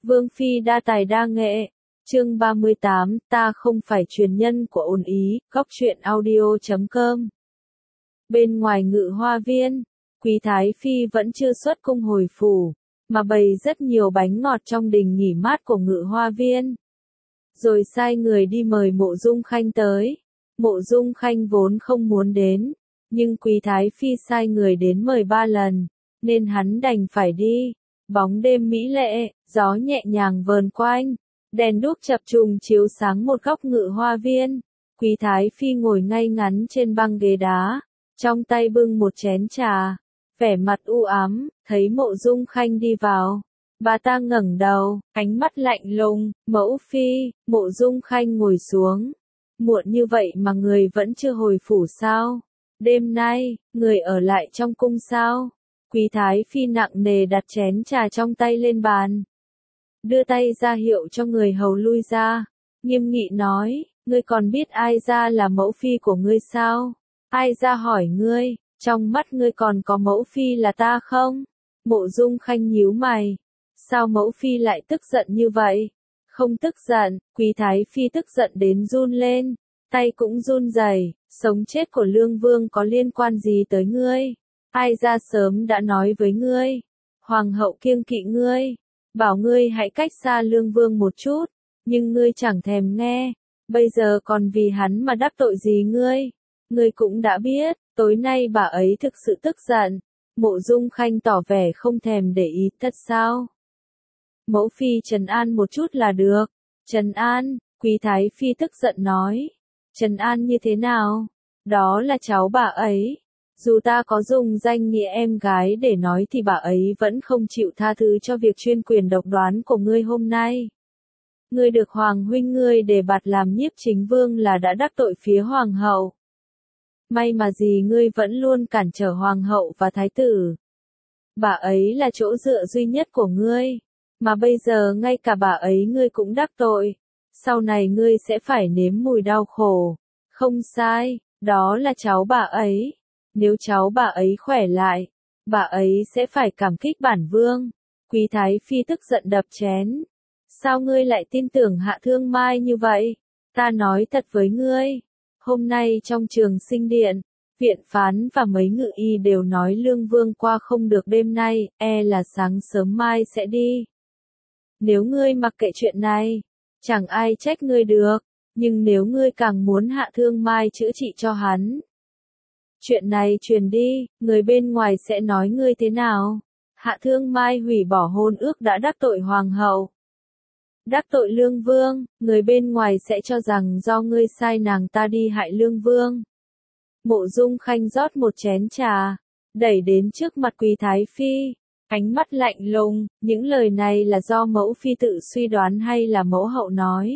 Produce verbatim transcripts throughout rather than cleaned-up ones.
Vương phi đa tài đa nghệ. Chương ba mươi tám, ta không phải truyền nhân của ổn ý, góc truyện audio chấm com. Bên ngoài Ngự Hoa Viên, Quý Thái phi vẫn chưa xuất cung hồi phủ, mà bày rất nhiều bánh ngọt trong đình nghỉ mát của Ngự Hoa Viên. Rồi sai người đi mời Mộ Dung Khanh tới. Mộ Dung Khanh vốn không muốn đến, nhưng Quý Thái phi sai người đến mời ba lần, nên hắn đành phải đi. Bóng đêm mỹ lệ, gió nhẹ nhàng vờn quanh, đèn đuốc chập trùng chiếu sáng một góc Ngự Hoa Viên. Quý Thái phi ngồi ngay ngắn trên băng ghế đá, trong tay bưng một chén trà, vẻ mặt u ám. Thấy Mộ Dung Khanh đi vào, bà ta ngẩng đầu, ánh mắt lạnh lùng. Mẫu phi. Mộ Dung Khanh ngồi xuống. Muộn như vậy mà người vẫn chưa hồi phủ sao? Đêm nay, người ở lại trong cung sao? Quý Thái phi nặng nề đặt chén trà trong tay lên bàn, đưa tay ra hiệu cho người hầu lui ra, nghiêm nghị nói, ngươi còn biết Ai Gia là mẫu phi của ngươi sao? Ai Gia hỏi ngươi, trong mắt ngươi còn có mẫu phi là ta không? Mộ Dung Khanh nhíu mày, sao mẫu phi lại tức giận như vậy? Không tức giận. Quý Thái phi tức giận đến run lên, tay cũng run rẩy. Sống chết của Lương Vương có liên quan gì tới ngươi? Ai Gia sớm đã nói với ngươi, hoàng hậu kiêng kỵ ngươi, bảo ngươi hãy cách xa Lương Vương một chút, nhưng ngươi chẳng thèm nghe. Bây giờ còn vì hắn mà đắc tội gì ngươi? Ngươi cũng đã biết, tối nay bà ấy thực sự tức giận. Mộ Dung Khanh tỏ vẻ không thèm để ý. Thật sao? Mẫu phi trấn an một chút là được. Trấn an? Quý Thái phi tức giận nói. Trấn an như thế nào? Đó là cháu bà ấy. Dù ta có dùng danh nghĩa em gái để nói thì bà ấy vẫn không chịu tha thứ cho việc chuyên quyền độc đoán của ngươi hôm nay. Ngươi được hoàng huynh ngươi đề bạt làm nhiếp chính vương là đã đắc tội phía hoàng hậu. May mà gì ngươi vẫn luôn cản trở hoàng hậu và thái tử. Bà ấy là chỗ dựa duy nhất của ngươi, mà bây giờ ngay cả bà ấy ngươi cũng đắc tội. Sau này ngươi sẽ phải nếm mùi đau khổ. Không sai, đó là cháu bà ấy. Nếu cháu bà ấy khỏe lại, bà ấy sẽ phải cảm kích bản vương. Quý Thái phi tức giận đập chén. Sao ngươi lại tin tưởng Hạ Thương Mai như vậy? Ta nói thật với ngươi, hôm nay trong Trường Sinh Điện, viện phán và mấy ngự y đều nói Lương Vương qua không được đêm nay, e là sáng sớm mai sẽ đi. Nếu ngươi mặc kệ chuyện này, chẳng ai trách ngươi được, nhưng nếu ngươi càng muốn Hạ Thương Mai chữa trị cho hắn, chuyện này truyền đi, người bên ngoài sẽ nói ngươi thế nào? Hạ Thương Mai hủy bỏ hôn ước đã đắc tội hoàng hậu, đắc tội Lương Vương, người bên ngoài sẽ cho rằng do ngươi sai nàng ta đi hại Lương Vương. Mộ Dung Khanh rót một chén trà, đẩy đến trước mặt Quý Thái phi, ánh mắt lạnh lùng. Những lời này là do mẫu phi tự suy đoán hay là mẫu hậu nói?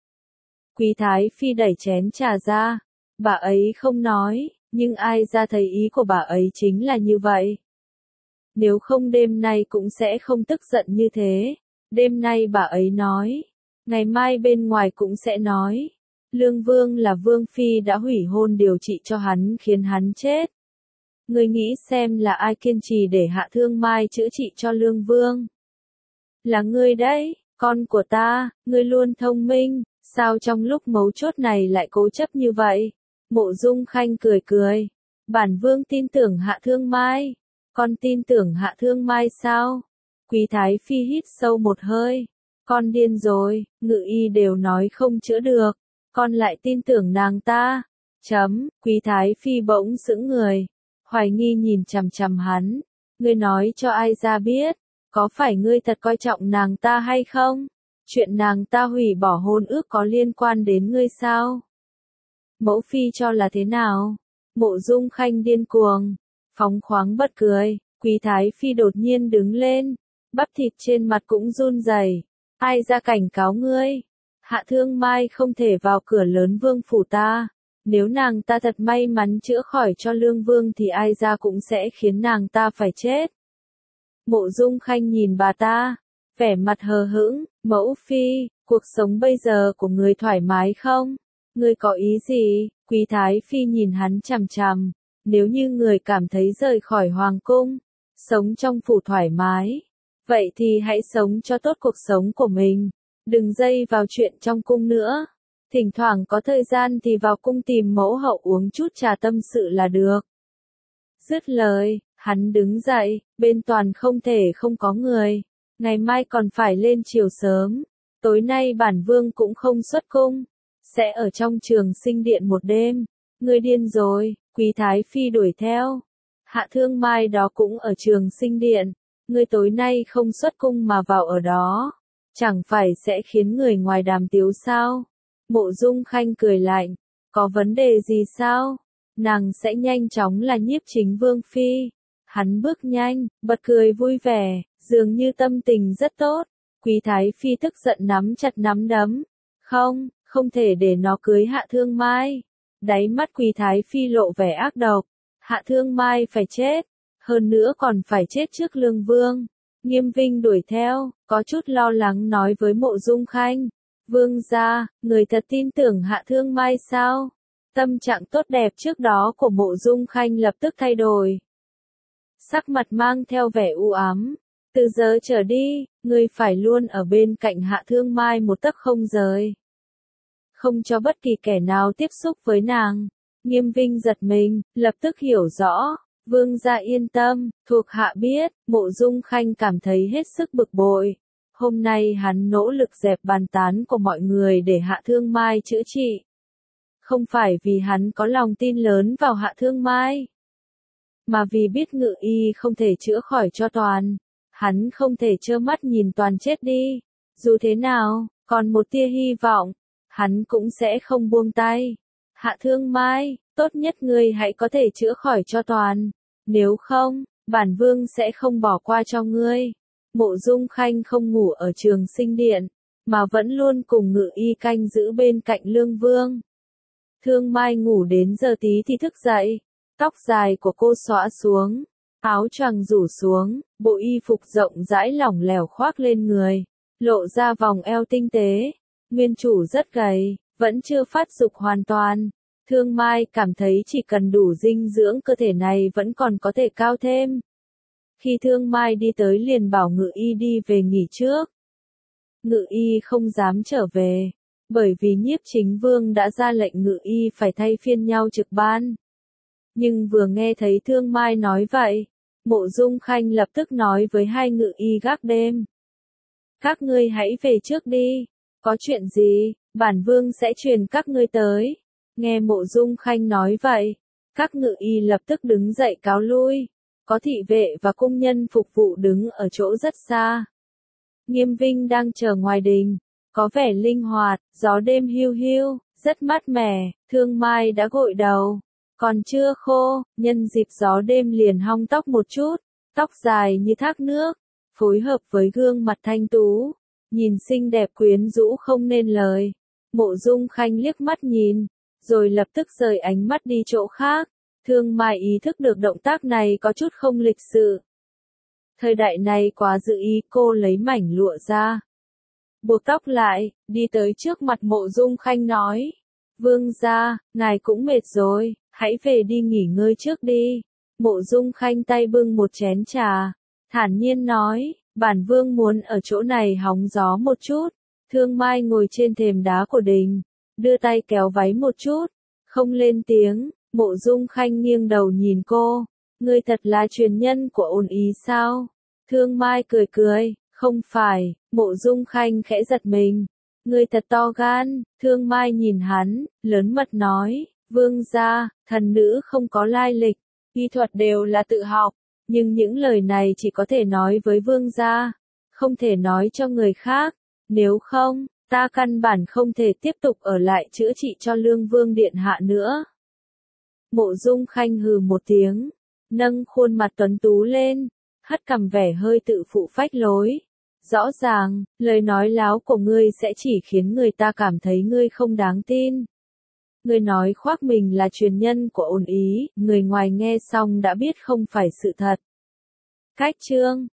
Quý Thái phi đẩy chén trà ra, bà ấy không nói. Nhưng Ai Gia thấy ý của bà ấy chính là như vậy. Nếu không đêm nay cũng sẽ không tức giận như thế. Đêm nay bà ấy nói, ngày mai bên ngoài cũng sẽ nói. Lương Vương là vương phi đã hủy hôn điều trị cho hắn khiến hắn chết. Ngươi nghĩ xem là ai kiên trì để Hạ Thương Mai chữa trị cho Lương Vương? Là ngươi đấy, con của ta. Ngươi luôn thông minh, sao trong lúc mấu chốt này lại cố chấp như vậy? Mộ Dung Khanh cười cười. Bản vương tin tưởng Hạ Thương Mai. Con tin tưởng Hạ Thương Mai sao? Quý Thái phi hít sâu một hơi. Con điên rồi, ngự y đều nói không chữa được, con lại tin tưởng nàng ta. Chấm. Quý Thái phi bỗng sững người, hoài nghi nhìn chằm chằm hắn. Ngươi nói cho Ai Gia biết, có phải ngươi thật coi trọng nàng ta hay không? Chuyện nàng ta hủy bỏ hôn ước có liên quan đến ngươi sao? Mẫu phi cho là thế nào? Mộ Dung Khanh điên cuồng, phóng khoáng bật cười. Quý Thái phi đột nhiên đứng lên, bắp thịt trên mặt cũng run rẩy. Ai Gia cảnh cáo ngươi, Hạ Thương Mai không thể vào cửa lớn vương phủ ta. Nếu nàng ta thật may mắn chữa khỏi cho Lương Vương thì Ai Gia cũng sẽ khiến nàng ta phải chết. Mộ Dung Khanh nhìn bà ta, vẻ mặt hờ hững. Mẫu phi, cuộc sống bây giờ của người thoải mái không? Ngươi có ý gì? Quý Thái phi nhìn hắn chằm chằm. Nếu như người cảm thấy rời khỏi hoàng cung, sống trong phủ thoải mái, Vậy thì hãy sống cho tốt cuộc sống của mình. Đừng dây vào chuyện trong cung nữa. Thỉnh thoảng có thời gian thì vào cung tìm mẫu hậu uống chút trà tâm sự là được. Dứt lời, hắn đứng dậy, bên toàn không thể không có người. Ngày mai còn phải lên chiều sớm. Tối nay bản vương cũng không xuất cung. Sẽ ở trong Trường Sinh Điện một đêm. Ngươi điên rồi, Quý Thái Phi đuổi theo. Hạ Thương Mai đó cũng ở Trường Sinh Điện. Ngươi tối nay không xuất cung mà vào ở đó. Chẳng phải sẽ khiến người ngoài đàm tiếu sao? Mộ Dung Khanh cười lạnh. Có vấn đề gì sao? Nàng sẽ nhanh chóng là nhiếp chính vương phi. Hắn bước nhanh, bật cười vui vẻ, dường như tâm tình rất tốt. Quý Thái Phi tức giận nắm chặt nắm đấm. Không, không thể để nó cưới Hạ Thương Mai. Đáy mắt Quý Thái Phi lộ vẻ ác độc. Hạ Thương Mai phải chết. Hơn nữa còn phải chết trước Lương Vương. Nghiêm Vinh đuổi theo, có chút lo lắng nói với Mộ Dung Khanh. Vương gia, người thật tin tưởng Hạ Thương Mai sao? Tâm trạng tốt đẹp trước đó của Mộ Dung Khanh lập tức thay đổi. Sắc mặt mang theo vẻ u ám. Từ giờ trở đi, ngươi phải luôn ở bên cạnh Hạ Thương Mai một tấc không rời. Không cho bất kỳ kẻ nào tiếp xúc với nàng. Nghiêm Vinh giật mình, lập tức hiểu rõ. Vương gia yên tâm, thuộc hạ biết. Mộ Dung Khanh cảm thấy hết sức bực bội. Hôm nay hắn nỗ lực dẹp bàn tán của mọi người để Hạ Thương Mai chữa trị. Không phải vì hắn có lòng tin lớn vào Hạ Thương Mai, mà vì biết Ngự Y không thể chữa khỏi cho Toàn. Hắn không thể trơ mắt nhìn Toàn chết đi. Dù thế nào, còn một tia hy vọng, hắn cũng sẽ không buông tay. Hạ Thương Mai, tốt nhất ngươi hãy có thể chữa khỏi cho Toàn. Nếu không, bản vương sẽ không bỏ qua cho ngươi. Mộ Dung Khanh không ngủ ở Trường Sinh Điện, mà vẫn luôn cùng Ngự Y canh giữ bên cạnh Lương Vương. Thương Mai ngủ đến giờ tí thì thức dậy. Tóc dài của cô xõa xuống, áo choàng rủ xuống, bộ y phục rộng rãi lỏng lẻo khoác lên người, lộ ra vòng eo tinh tế. Nguyên chủ rất gầy, vẫn chưa phát dục hoàn toàn. Thương Mai cảm thấy chỉ cần đủ dinh dưỡng cơ thể này vẫn còn có thể cao thêm. Khi Thương Mai đi tới liền bảo Ngự Y đi về nghỉ trước. Ngự Y không dám trở về, bởi vì nhiếp chính vương đã ra lệnh Ngự Y phải thay phiên nhau trực ban. Nhưng vừa nghe thấy Thương Mai nói vậy, Mộ Dung Khanh lập tức nói với hai Ngự Y gác đêm. Các ngươi hãy về trước đi, có chuyện gì, bản vương sẽ truyền các ngươi tới. Nghe Mộ Dung Khanh nói vậy, các Ngự Y lập tức đứng dậy cáo lui. Có thị vệ và cung nhân phục vụ đứng ở chỗ rất xa. Nghiêm Vinh đang chờ ngoài đình, có vẻ linh hoạt, gió đêm hiu hiu, rất mát mẻ. Thương Mai đã gội đầu, còn chưa khô, nhân dịp gió đêm liền hong tóc một chút, tóc dài như thác nước, phối hợp với gương mặt thanh tú, nhìn xinh đẹp quyến rũ không nên lời. Mộ Dung Khanh liếc mắt nhìn, rồi lập tức rời ánh mắt đi chỗ khác. Thương Mai ý thức được động tác này có chút không lịch sự. Thời đại này quá dự ý, cô lấy mảnh lụa ra, buộc tóc lại, đi tới trước mặt Mộ Dung Khanh nói. Vương gia, ngài cũng mệt rồi, hãy về đi nghỉ ngơi trước đi. Mộ Dung Khanh tay bưng một chén trà, thản nhiên nói, bản vương muốn ở chỗ này hóng gió một chút. Thương Mai ngồi trên thềm đá của đình, đưa tay kéo váy một chút, không lên tiếng. Mộ Dung Khanh nghiêng đầu nhìn cô, ngươi thật là truyền nhân của Ôn Ý sao? Thương Mai cười cười, không phải. Mộ Dung Khanh khẽ giật mình, ngươi thật to gan. Thương Mai nhìn hắn, lớn mật nói, vương gia, thần nữ không có lai lịch, y thuật đều là tự học, nhưng những lời này chỉ có thể nói với vương gia, không thể nói cho người khác, nếu không, ta căn bản không thể tiếp tục ở lại chữa trị cho Lương Vương điện hạ nữa. Mộ Dung Khanh hừ một tiếng, nâng khuôn mặt tuấn tú lên, hất cằm vẻ hơi tự phụ phách lối. Rõ ràng, lời nói láo của ngươi sẽ chỉ khiến người ta cảm thấy ngươi không đáng tin. Ngươi nói khoác mình là truyền nhân của Ôn Ý, người ngoài nghe xong đã biết không phải sự thật. Cách chương